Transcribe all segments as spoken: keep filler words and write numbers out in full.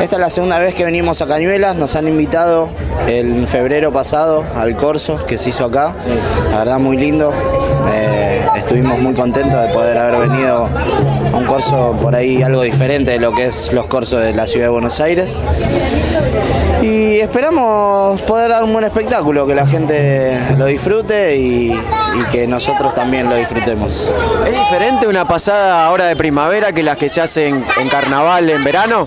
Esta es la segunda vez que venimos a Cañuelas, nos han invitado en febrero pasado al corso que se hizo acá, la verdad muy lindo, eh, estuvimos muy contentos de poder haber venido a un corso por ahí algo diferente de lo que es los corsos de la ciudad de Buenos Aires. Y esperamos poder dar un buen espectáculo, que la gente lo disfrute y, y que nosotros también lo disfrutemos. ¿Es diferente una pasada ahora de primavera que las que se hacen en carnaval en verano?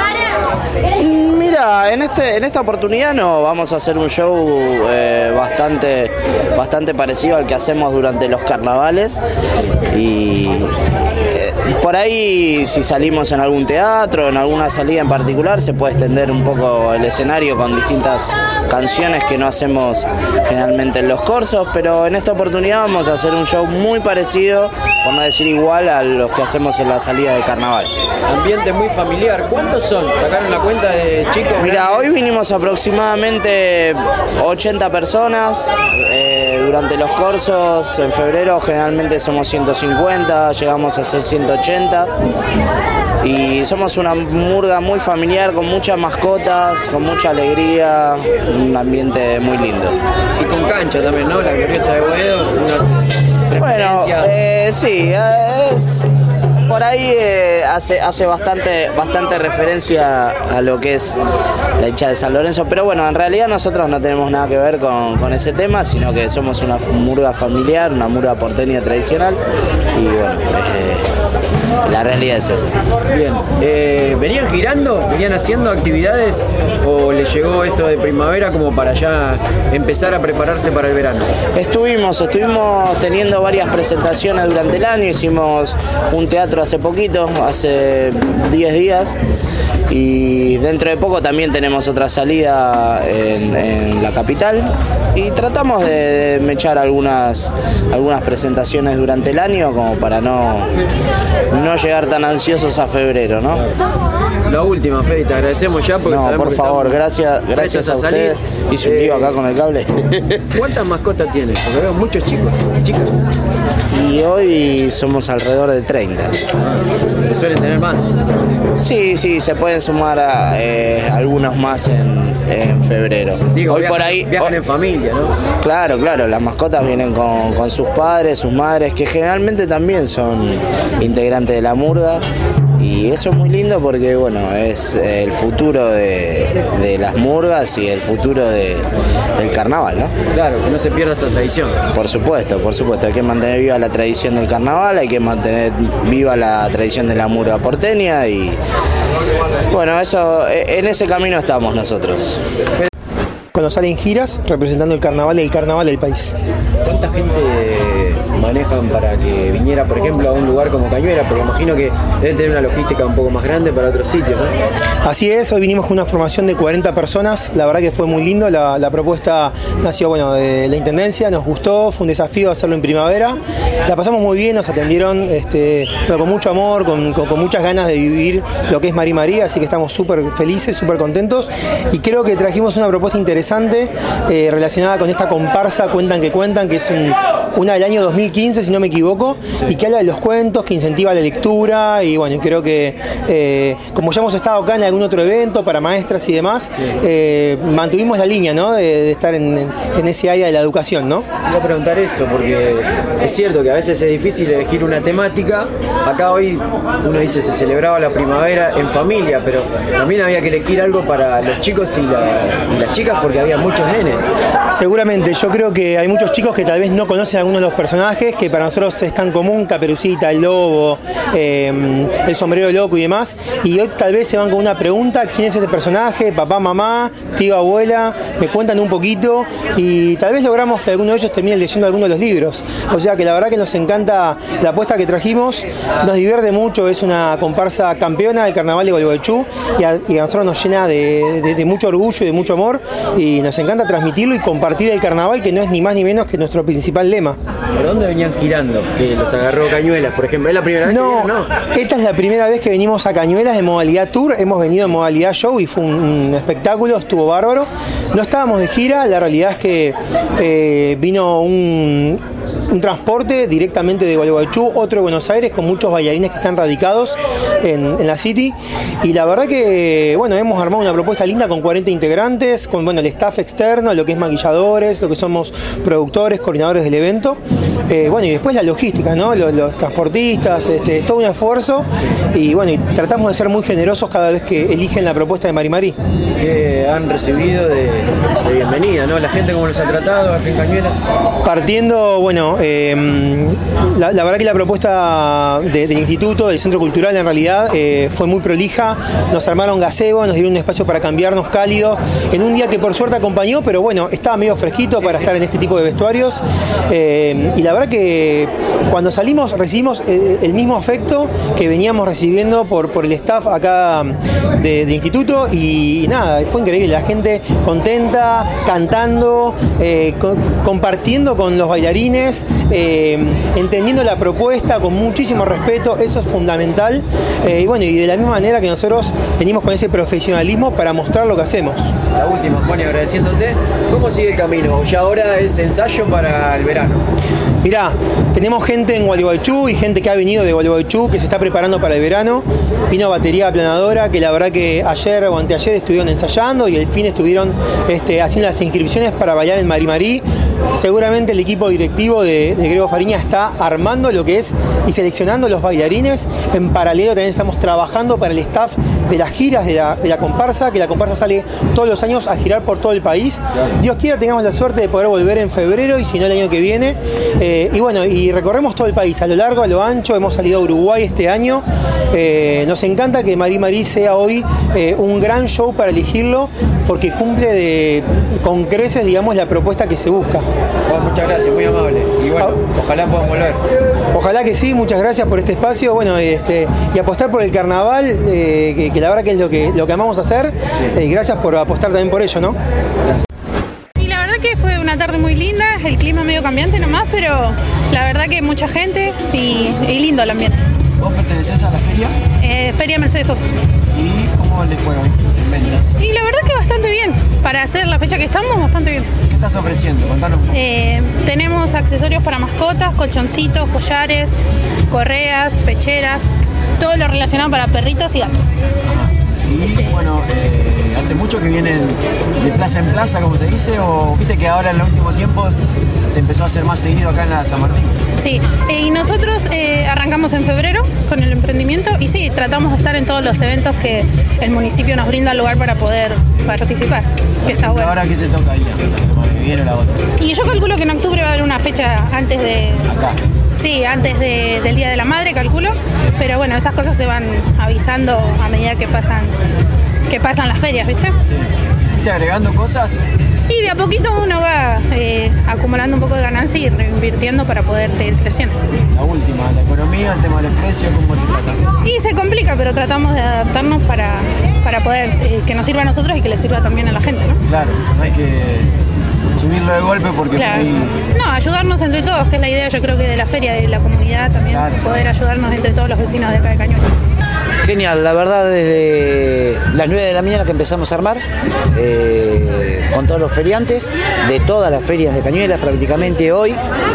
Mira, en, este, en esta oportunidad no, vamos a hacer un show eh, bastante, bastante parecido al que hacemos durante los carnavales y eh, por ahí si salimos en algún teatro, en alguna salida en particular, se puede extender un poco el escenario con distintas canciones que no hacemos generalmente en los corsos, pero en esta oportunidad vamos a hacer un show muy parecido, por no decir igual, a los que hacemos en la salida de carnaval. Ambiente muy familiar. ¿Cuántos son? ¿Sacaron la cuenta de chicos? Mira, hoy vinimos aproximadamente ochenta personas. Eh, durante los corsos en febrero generalmente somos ciento cincuenta, llegamos a ser ciento ochenta. Y somos una murga muy familiar, con muchas mascotas, con mucha alegría, un ambiente muy lindo. Y con cancha también, ¿no? La gloriosa de Boedo. Bueno, eh, sí, es... Por ahí eh, hace, hace bastante, bastante referencia a lo que es la hinchada de San Lorenzo, pero bueno, en realidad nosotros no tenemos nada que ver con, con ese tema, sino que somos una murga familiar, una murga porteña tradicional y bueno, eh, la realidad es esa. Bien, eh, ¿venían girando? ¿Venían haciendo actividades o les llegó esto de primavera como para ya empezar a prepararse para el verano? Estuvimos, estuvimos teniendo varias presentaciones durante el año, hicimos un teatro hace poquito, hace diez días, y dentro de poco también tenemos otra salida en, en la capital y tratamos de, de echar algunas, algunas presentaciones durante el año como para no, no llegar tan ansiosos a febrero, ¿no? La última, Fede, te agradecemos ya porque no, sabemos por que favor, gracias, gracias a, a ustedes. Hice un lío acá con el cable. ¿Cuántas mascotas tienes? Porque veo muchos chicos, chicas. Y hoy somos alrededor de treinta. ¿Suelen tener más? Sí, sí, se pueden sumar a, eh, algunos más en, en febrero. Digo, hoy viajan, por ahí viajan oh, en familia, ¿no? Claro, claro, las mascotas vienen con, con sus padres, sus madres, que generalmente también son integrantes de la murga. Y eso es muy lindo porque, bueno, es el futuro de, de las murgas y el futuro de, del carnaval, ¿no? Claro, que no se pierda esa tradición. Por supuesto, por supuesto. Hay que mantener viva la tradición del carnaval, hay que mantener viva la tradición de la murga porteña y, bueno, eso, en ese camino estamos nosotros. Cuando salen giras representando el carnaval y el carnaval del país. ¿Cuánta gente manejan para que viniera, por ejemplo, a un lugar como Cañuelas? Porque imagino que deben tener una logística un poco más grande para otros sitios, ¿no? Así es, hoy vinimos con una formación de cuarenta personas, la verdad que fue muy lindo, la, la propuesta nació bueno, de la Intendencia, nos gustó, fue un desafío hacerlo en primavera, la pasamos muy bien, nos atendieron este, bueno, con mucho amor, con, con, con muchas ganas de vivir lo que es Mari María, así que estamos súper felices, súper contentos y creo que trajimos una propuesta interesante eh, relacionada con esta comparsa Cuentan que Cuentan, que es un, una del año dos mil quince, si no me equivoco, y que habla de los cuentos, que incentiva la lectura y bueno, creo que eh, como ya hemos estado acá en algún otro evento para maestras y demás, eh, mantuvimos la línea, ¿no? de, de estar en, en, en ese área de la educación, ¿no? Te iba a preguntar eso, porque es cierto que a veces es difícil elegir una temática. Acá hoy uno dice se celebraba la primavera en familia, pero también había que elegir algo para los chicos y, la, y las chicas porque había muchos nenes. Seguramente, yo creo que hay muchos chicos que tal vez no conocen a algunos de los personajes que para nosotros es tan común, Caperucita, el lobo, eh, el sombrero loco y demás, y hoy tal vez se van con una pregunta: ¿quién es este personaje? Papá, mamá, tío, abuela, me cuentan un poquito y tal vez logramos que alguno de ellos termine leyendo alguno de los libros. O sea que la verdad que nos encanta la apuesta que trajimos, nos divierte mucho, es una comparsa campeona del carnaval de Gualeguaychú y a, y a nosotros nos llena de, de, de mucho orgullo y de mucho amor y nos encanta transmitirlo y compartir el carnaval, que no es ni más ni menos que nuestro principal lema. ¿Por dónde venían girando? Que los agarró Cañuelas, por ejemplo. ¿Es la primera vez no, que vienen? No, esta es la primera vez que venimos a Cañuelas de modalidad tour. Hemos venido en modalidad show y fue un, un espectáculo, estuvo bárbaro. No estábamos de gira, la realidad es que eh, vino un un transporte directamente de Gualeguaychú, otro de Buenos Aires, con muchos bailarines que están radicados en, en la City. Y la verdad que, bueno, hemos armado una propuesta linda con cuarenta integrantes, con, bueno, el staff externo, lo que es maquilladores, lo que somos productores, coordinadores del evento. Eh, bueno, y después la logística, ¿no? Los, los transportistas, este, es todo un esfuerzo. Y bueno, y tratamos de ser muy generosos cada vez que eligen la propuesta de Mari Mari. ¿Qué han recibido de, de bienvenida, ¿no? La gente, ¿cómo los ha tratado aquí en Cañuelas? Partiendo, bueno, eh, la, la verdad que la propuesta de, del Instituto, del Centro Cultural, en realidad eh, fue muy prolija. Nos armaron gazebo, nos dieron un espacio para cambiarnos cálido, en un día que por suerte acompañó, pero bueno, estaba medio fresquito para estar en este tipo de vestuarios. Eh, y la verdad que cuando salimos recibimos el, el mismo afecto que veníamos recibiendo por, por el staff acá de, del Instituto, y, y nada, fue increíble, la gente contenta, cantando, eh, co compartiendo con los bailarines, eh, entendiendo la propuesta con muchísimo respeto, eso es fundamental. Eh, y bueno, y de la misma manera que nosotros venimos con ese profesionalismo para mostrar lo que hacemos. La última, Juan, y agradeciéndote, ¿cómo sigue el camino? Ya ahora es ensayo para el verano. Mirá, tenemos gente en Gualeguaychú y gente que ha venido de Gualeguaychú que se está preparando para el verano. Vino Batería Aplanadora, que la verdad que ayer o anteayer estuvieron ensayando y el fin estuvieron este, haciendo las inscripciones para bailar en Mari Mari. Seguramente el equipo directivo de, de Grego Fariña está armando lo que es y seleccionando los bailarines. En paralelo también estamos trabajando para el staff de las giras de la, de la comparsa, que la comparsa sale todos los años a girar por todo el país. Dios quiera tengamos la suerte de poder volver en febrero y si no el año que viene. Eh, y bueno, y recorremos todo el país, a lo largo, a lo ancho. Hemos salido a Uruguay este año. Eh, nos encanta que Mari Mari sea hoy eh, un gran show para elegirlo, porque cumple de, con creces, digamos, la propuesta que se busca. Bueno, muchas gracias, muy amable. Y bueno, ah, ojalá puedan volver. Ojalá que sí, muchas gracias por este espacio. Bueno, este, y apostar por el carnaval, eh, que, que la verdad que es lo que, lo que amamos hacer. Sí. Eh, gracias por apostar también por ello, ¿no? Gracias. Y la verdad que fue una tarde muy linda, el clima medio cambiante nomás, pero la verdad que mucha gente y, y lindo el ambiente. ¿Vos pertenecés a la feria? Eh, Feria Mercedes Sosa. ¿Y cómo les fue hoy en ventas? Y la verdad que bastante bien. Para hacer la fecha que estamos, bastante bien. ¿Qué estás ofreciendo? Contanos. Eh, tenemos accesorios para mascotas, colchoncitos, collares, correas, pecheras, todo lo relacionado para perritos y gatos. Y sí. Bueno, eh, ¿hace mucho que vienen de plaza en plaza, como te dice? ¿O viste que ahora en los últimos tiempos se empezó a hacer más seguido acá en la San Martín? Sí, eh, y nosotros eh, arrancamos en febrero con el emprendimiento y sí, tratamos de estar en todos los eventos que el municipio nos brinda el lugar para poder participar, que está bueno. ¿Ahora qué te toca ahí? ¿La semana que viene o la otra? Y yo calculo que en octubre va a haber una fecha antes de... ¿Acá? Sí, antes de, del Día de la Madre, calculo, pero bueno, esas cosas se van avisando a medida que pasan, que pasan las ferias, ¿viste? Sí. ¿Fuiste agregando cosas? Y de a poquito uno va eh, acumulando un poco de ganancia y reinvirtiendo para poder seguir creciendo. La última, la economía, el tema de los precios, ¿cómo te tratan? Y se complica, pero tratamos de adaptarnos para, para poder eh, que nos sirva a nosotros y que le sirva también a la gente, ¿no? Claro, no hay que subirlo de golpe porque... Claro. Ahí... No, ayudarnos entre todos, que es la idea, yo creo que de la feria, de la comunidad también, claro, poder ayudarnos entre todos los vecinos de acá de Cañuelas. Genial, la verdad, desde las nueve de la mañana que empezamos a armar, eh, con todos los feriantes, de todas las ferias de Cañuelas prácticamente hoy,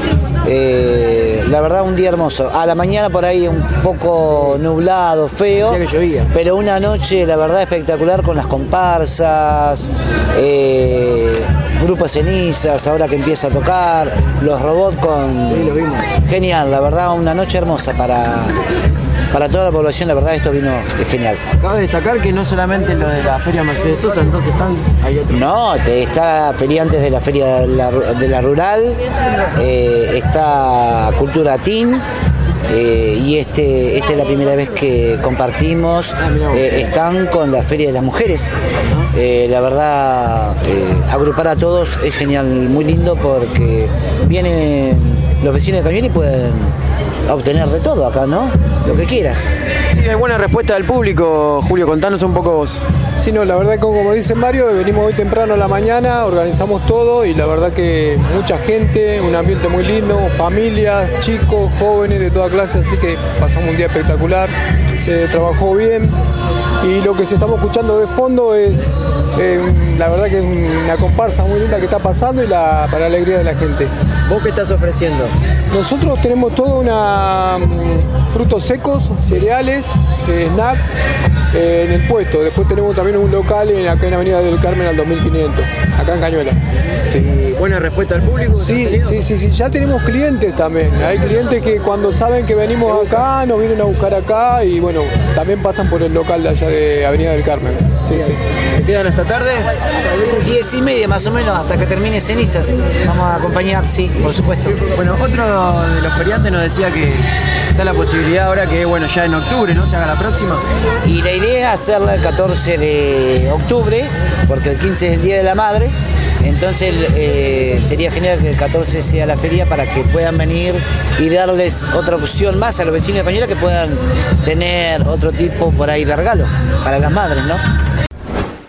eh, la verdad un día hermoso. A la mañana por ahí un poco nublado, feo, que llovía, pero una noche la verdad espectacular con las comparsas, eh, grupos cenizas, ahora que empieza a tocar, los robots con... Sí, lo vimos. Genial, la verdad una noche hermosa para... Para toda la población, la verdad, esto vino es genial. Cabe destacar que no solamente lo de la Feria Mercedes Sosa, entonces están, hay otros. No, está feriantes de la Feria de la, de la Rural, eh, está Cultura Team, eh, y este, esta es la primera vez que compartimos, eh, están con la Feria de las Mujeres. Eh, la verdad, eh, agrupar a todos es genial, muy lindo, porque vienen los vecinos de Cañuelas y pueden obtener de todo acá, ¿no? Lo que quieras. Sí, hay buena respuesta del público. Julio, contanos un poco vos. Sí, no, la verdad que como dice Mario, venimos hoy temprano a la mañana, organizamos todo y la verdad que mucha gente, un ambiente muy lindo, familias, chicos, jóvenes de toda clase, así que pasamos un día espectacular, se trabajó bien, y lo que se estamos escuchando de fondo es eh, la verdad que es una comparsa muy linda que está pasando y la, para la alegría de la gente. ¿Vos qué estás ofreciendo? Nosotros tenemos toda una um, frutos secos, cereales, eh, snack eh, en el puesto. Después tenemos también un local en, acá en Avenida del Carmen al dos mil quinientos, acá en Cañuela. Sí. ¿Buena respuesta al público? Sí, sí, sí, sí, ya tenemos clientes también. Hay clientes que cuando saben que venimos acá, nos vienen a buscar acá y bueno, también pasan por el local de allá de Avenida del Carmen. Sí, sí. ¿Se quedan hasta tarde? Diez y media más o menos, hasta que termine Cenizas. Vamos a acompañar, sí, por supuesto. Bueno, otro de los feriantes nos decía que está la posibilidad ahora que, bueno, ya en octubre, ¿no? Se haga la próxima. Y la idea es hacerla el catorce de octubre, porque el quince es el Día de la Madre. Entonces eh, sería genial que el catorce sea la feria para que puedan venir y darles otra opción más a los vecinos de Cañuela, que puedan tener otro tipo por ahí de regalo para las madres, ¿no?